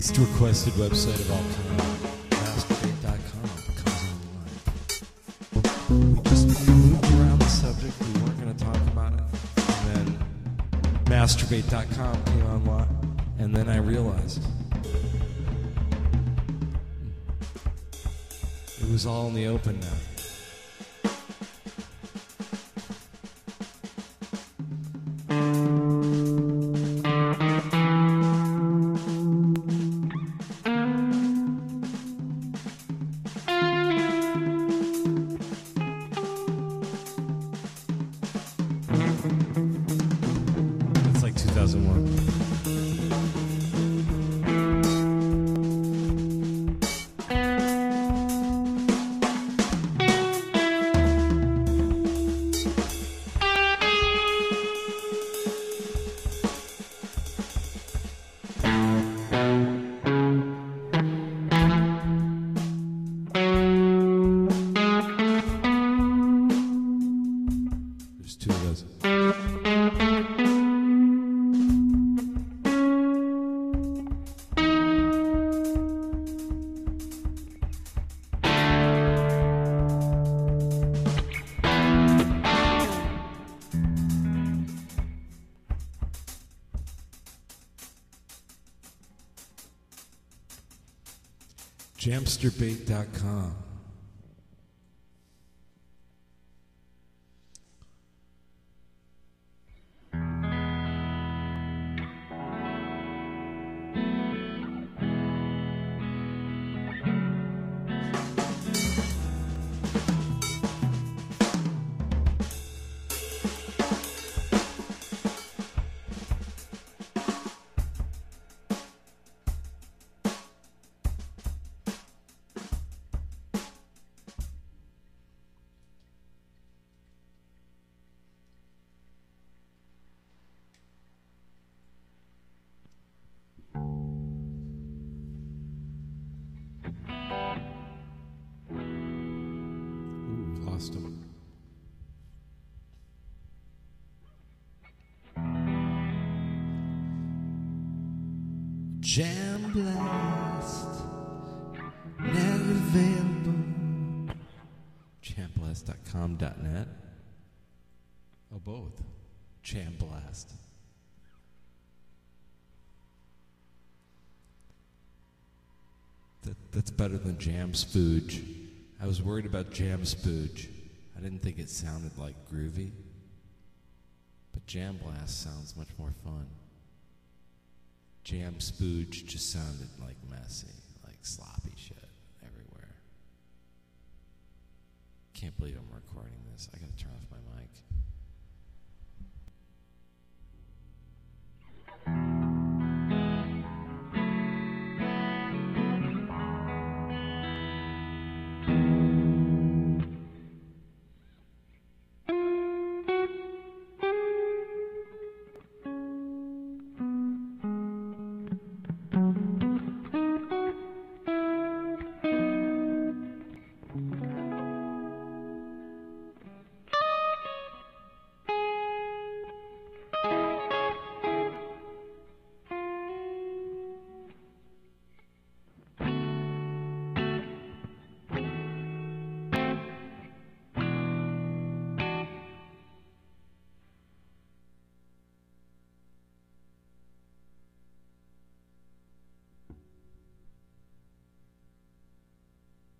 Least requested website of all time, masturbate.com, comes online. We just moved around the subject, we weren't going to talk about it, and then masturbate.com came online, and then I realized it was all in the open now. It's like 2001. There's two of those. Jamsterbait.com. Ooh, lost him. Jam Blast, not available. Jamblast.com.net. Oh, both. Jam Blast. That's better than Jam Spooge. I was worried about Jam Spooge. I didn't think it sounded like groovy. But Jam Blast sounds much more fun. Jam Spooge just sounded like messy, like sloppy shit everywhere. Can't believe I'm recording this. I gotta turn off my mic.